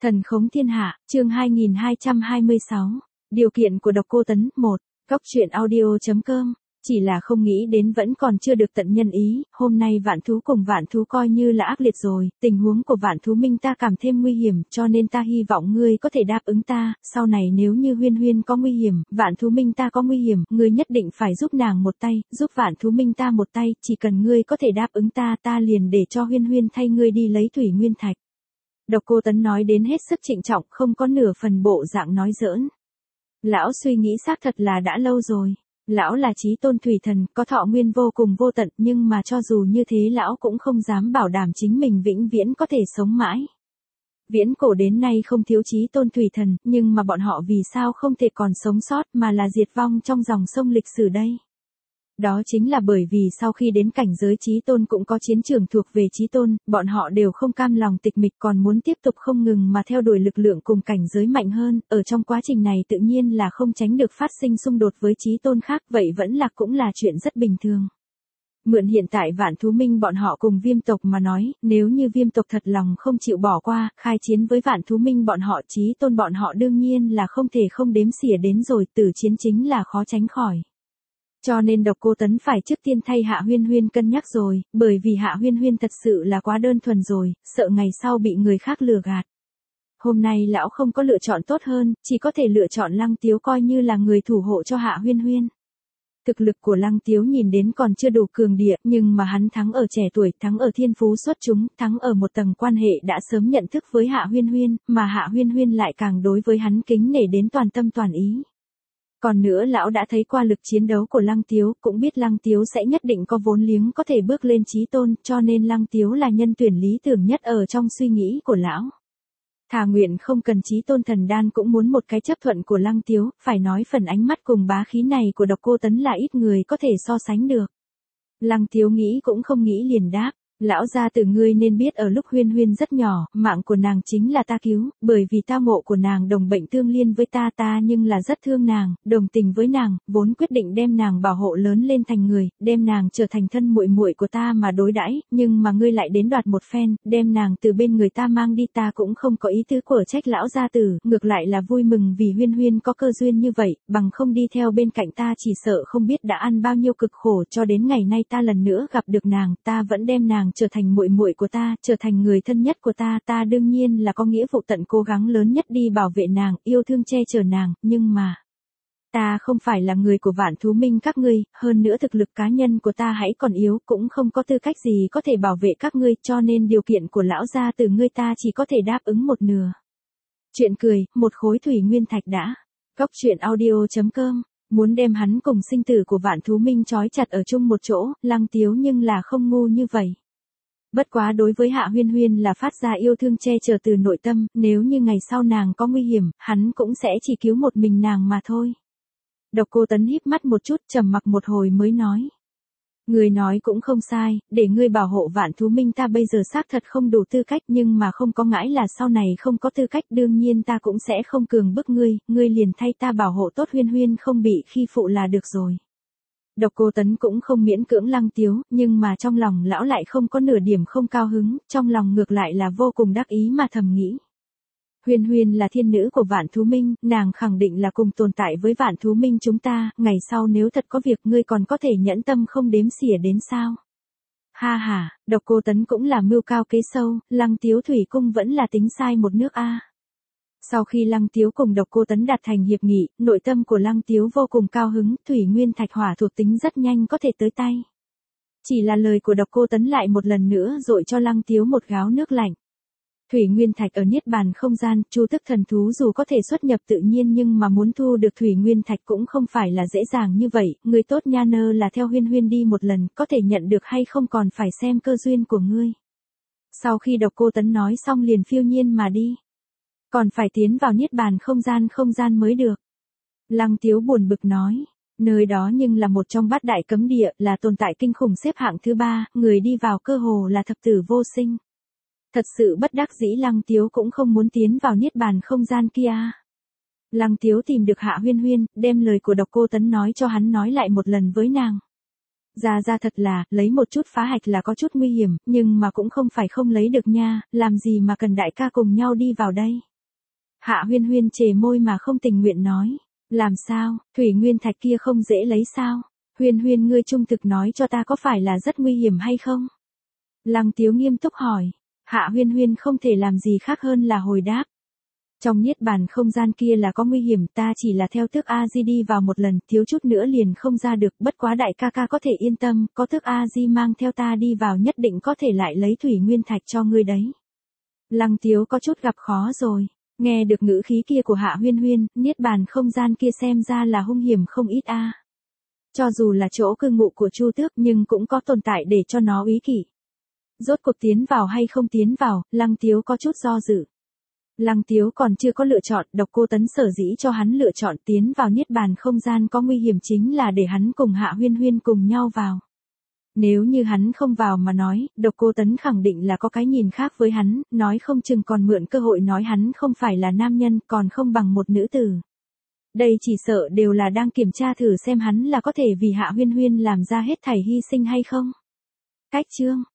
Thần khống thiên hạ, chương 2226. Điều kiện của Độc Cô Tấn 1. Cóc truyện audio.com. Chỉ là không nghĩ đến vẫn còn chưa được tận nhân ý, hôm nay vạn thú cùng vạn thú coi như là ác liệt rồi, tình huống của vạn thú minh ta cảm thêm nguy hiểm, cho nên ta hy vọng ngươi có thể đáp ứng ta, sau này nếu như huyên huyên có nguy hiểm, vạn thú minh ta có nguy hiểm, ngươi nhất định phải giúp nàng một tay, giúp vạn thú minh ta một tay, chỉ cần ngươi có thể đáp ứng ta, ta liền để cho huyên huyên thay ngươi đi lấy thủy nguyên thạch. Độc Cô Tấn nói đến hết sức trịnh trọng, không có nửa phần bộ dạng nói giỡn. Lão suy nghĩ xác thật là đã lâu rồi. Lão là chí tôn thủy thần, có thọ nguyên vô cùng vô tận, nhưng mà cho dù như thế lão cũng không dám bảo đảm chính mình vĩnh viễn có thể sống mãi. Viễn cổ đến nay không thiếu chí tôn thủy thần, nhưng mà bọn họ vì sao không thể còn sống sót mà là diệt vong trong dòng sông lịch sử đây? Đó chính là bởi vì sau khi đến cảnh giới chí tôn cũng có chiến trường thuộc về chí tôn, bọn họ đều không cam lòng tịch mịch còn muốn tiếp tục không ngừng mà theo đuổi lực lượng cùng cảnh giới mạnh hơn, ở trong quá trình này tự nhiên là không tránh được phát sinh xung đột với chí tôn khác, vậy vẫn là cũng là chuyện rất bình thường. Mượn hiện tại vạn thú minh bọn họ cùng viêm tộc mà nói, nếu như viêm tộc thật lòng không chịu bỏ qua, khai chiến với vạn thú minh bọn họ chí tôn bọn họ đương nhiên là không thể không đếm xỉa đến rồi, tử chiến chính là khó tránh khỏi. Cho nên Độc Cô Tấn phải trước tiên thay Hạ Huyên Huyên cân nhắc rồi, bởi vì Hạ Huyên Huyên thật sự là quá đơn thuần rồi, sợ ngày sau bị người khác lừa gạt. Hôm nay lão không có lựa chọn tốt hơn, chỉ có thể lựa chọn Lăng Tiếu coi như là người thủ hộ cho Hạ Huyên Huyên. Thực lực của Lăng Tiếu nhìn đến còn chưa đủ cường địa, nhưng mà hắn thắng ở trẻ tuổi, thắng ở thiên phú xuất chúng, thắng ở một tầng quan hệ đã sớm nhận thức với Hạ Huyên Huyên, mà Hạ Huyên Huyên lại càng đối với hắn kính nể đến toàn tâm toàn ý. Còn nữa lão đã thấy qua lực chiến đấu của Lăng Tiếu, cũng biết Lăng Tiếu sẽ nhất định có vốn liếng có thể bước lên chí tôn, cho nên Lăng Tiếu là nhân tuyển lý tưởng nhất ở trong suy nghĩ của lão. Thà nguyện không cần chí tôn thần đan cũng muốn một cái chấp thuận của Lăng Tiếu, phải nói phần ánh mắt cùng bá khí này của Độc Cô Tấn là ít người có thể so sánh được. Lăng Tiếu nghĩ cũng không nghĩ liền đáp. Lão gia tử ngươi nên biết ở lúc Huyên Huyên rất nhỏ, mạng của nàng chính là ta cứu, bởi vì tao ngộ của nàng đồng bệnh tương liên với ta nhưng là rất thương nàng, đồng tình với nàng, vốn quyết định đem nàng bảo hộ lớn lên thành người, đem nàng trở thành thân muội muội của ta mà đối đãi, nhưng mà ngươi lại đến đoạt một phen, đem nàng từ bên người ta mang đi, ta cũng không có ý tứ của trách lão gia tử, ngược lại là vui mừng vì Huyên Huyên có cơ duyên như vậy, bằng không đi theo bên cạnh ta chỉ sợ không biết đã ăn bao nhiêu cực khổ, cho đến ngày nay ta lần nữa gặp được nàng, ta vẫn đem nàng trở thành muội muội của ta, trở thành người thân nhất của ta, ta đương nhiên là có nghĩa vụ tận cố gắng lớn nhất đi bảo vệ nàng, yêu thương che chở nàng, nhưng mà ta không phải là người của vạn thú minh các ngươi, hơn nữa thực lực cá nhân của ta hãy còn yếu, cũng không có tư cách gì có thể bảo vệ các ngươi, cho nên điều kiện của lão gia từ ngươi ta chỉ có thể đáp ứng một nửa. Chuyện cười, một khối thủy nguyên thạch đã. Cóc truyện audio.com. Muốn đem hắn cùng sinh tử của vạn thú minh trói chặt ở chung một chỗ, Lăng Tiếu nhưng là không ngu như vậy. Bất quá đối với Hạ Huyên Huyên là phát ra yêu thương che chở từ nội tâm, nếu như ngày sau nàng có nguy hiểm, hắn cũng sẽ chỉ cứu một mình nàng mà thôi. Độc Cô Tấn híp mắt một chút, trầm mặc một hồi mới nói. Người nói cũng không sai, để ngươi bảo hộ vạn thú minh ta bây giờ xác thật không đủ tư cách, nhưng mà không có ngãi là sau này không có tư cách, đương nhiên ta cũng sẽ không cường bức ngươi liền thay ta bảo hộ tốt Huyên Huyên không bị khi phụ là được rồi. Độc Cô Tấn cũng không miễn cưỡng Lăng Tiếu, nhưng mà trong lòng lão lại không có nửa điểm không cao hứng, trong lòng ngược lại là vô cùng đắc ý mà thầm nghĩ. Huyên Huyên là thiên nữ của vạn thú minh, nàng khẳng định là cùng tồn tại với vạn thú minh chúng ta, ngày sau nếu thật có việc ngươi còn có thể nhẫn tâm không đếm xỉa đến sao. Ha ha, Độc Cô Tấn cũng là mưu cao kế sâu, Lăng Tiếu thủy cung vẫn là tính sai một nước a. Sau khi Lăng Tiếu cùng Độc Cô Tấn đạt thành hiệp nghị, nội tâm của Lăng Tiếu vô cùng cao hứng, thủy nguyên thạch hỏa thuộc tính rất nhanh có thể tới tay. Chỉ là lời của Độc Cô Tấn lại một lần nữa dội cho Lăng Tiếu một gáo nước lạnh. Thủy nguyên thạch ở niết bàn không gian, chu tức thần thú dù có thể xuất nhập tự nhiên nhưng mà muốn thu được thủy nguyên thạch cũng không phải là dễ dàng như vậy, người tốt nha nơ là theo Huyên Huyên đi một lần, có thể nhận được hay không còn phải xem cơ duyên của ngươi. Sau khi Độc Cô Tấn nói xong liền phiêu nhiên mà đi. Còn phải tiến vào niết bàn không gian mới được. Lăng Tiếu buồn bực nói, nơi đó nhưng là một trong bát đại cấm địa, là tồn tại kinh khủng xếp hạng thứ 3, người đi vào cơ hồ là thập tử vô sinh. Thật sự bất đắc dĩ Lăng Tiếu cũng không muốn tiến vào niết bàn không gian kia. Lăng Tiếu tìm được Hạ Huyên Huyên, đem lời của Độc Cô Tấn nói cho hắn nói lại một lần với nàng. Ra thật là, lấy một chút phá hạch là có chút nguy hiểm, nhưng mà cũng không phải không lấy được nha, làm gì mà cần đại ca cùng nhau đi vào đây. Hạ Huyên Huyên chề môi mà không tình nguyện nói. Làm sao, thủy nguyên thạch kia không dễ lấy sao? Huyên Huyên ngươi trung thực nói cho ta có phải là rất nguy hiểm hay không? Lăng Tiếu nghiêm túc hỏi. Hạ Huyên Huyên không thể làm gì khác hơn là hồi đáp. Trong niết bàn không gian kia là có nguy hiểm, ta chỉ là theo Tước A-di đi vào một lần, thiếu chút nữa liền không ra được, bất quá đại ca ca có thể yên tâm, có Tước A-di mang theo ta đi vào nhất định có thể lại lấy thủy nguyên thạch cho ngươi đấy. Lăng Tiếu có chút gặp khó rồi, nghe được ngữ khí kia của Hạ Huyên Huyên, niết bàn không gian kia xem ra là hung hiểm không ít a. Cho dù là chỗ cư ngụ của Chu Tước nhưng cũng có tồn tại để cho nó úy kỷ. Rốt cuộc tiến vào hay không tiến vào, Lăng Tiếu có chút do dự. Lăng Tiếu còn chưa có lựa chọn, Độc Cô Tấn sở dĩ cho hắn lựa chọn tiến vào niết bàn không gian có nguy hiểm chính là để hắn cùng Hạ Huyên Huyên cùng nhau vào. Nếu như hắn không vào mà nói, Độc Cô Tấn khẳng định là có cái nhìn khác với hắn, nói không chừng còn mượn cơ hội nói hắn không phải là nam nhân, còn không bằng một nữ tử. Đây chỉ sợ đều là đang kiểm tra thử xem hắn là có thể vì Hạ Huyên Huyên làm ra hết thảy hy sinh hay không. Cách chương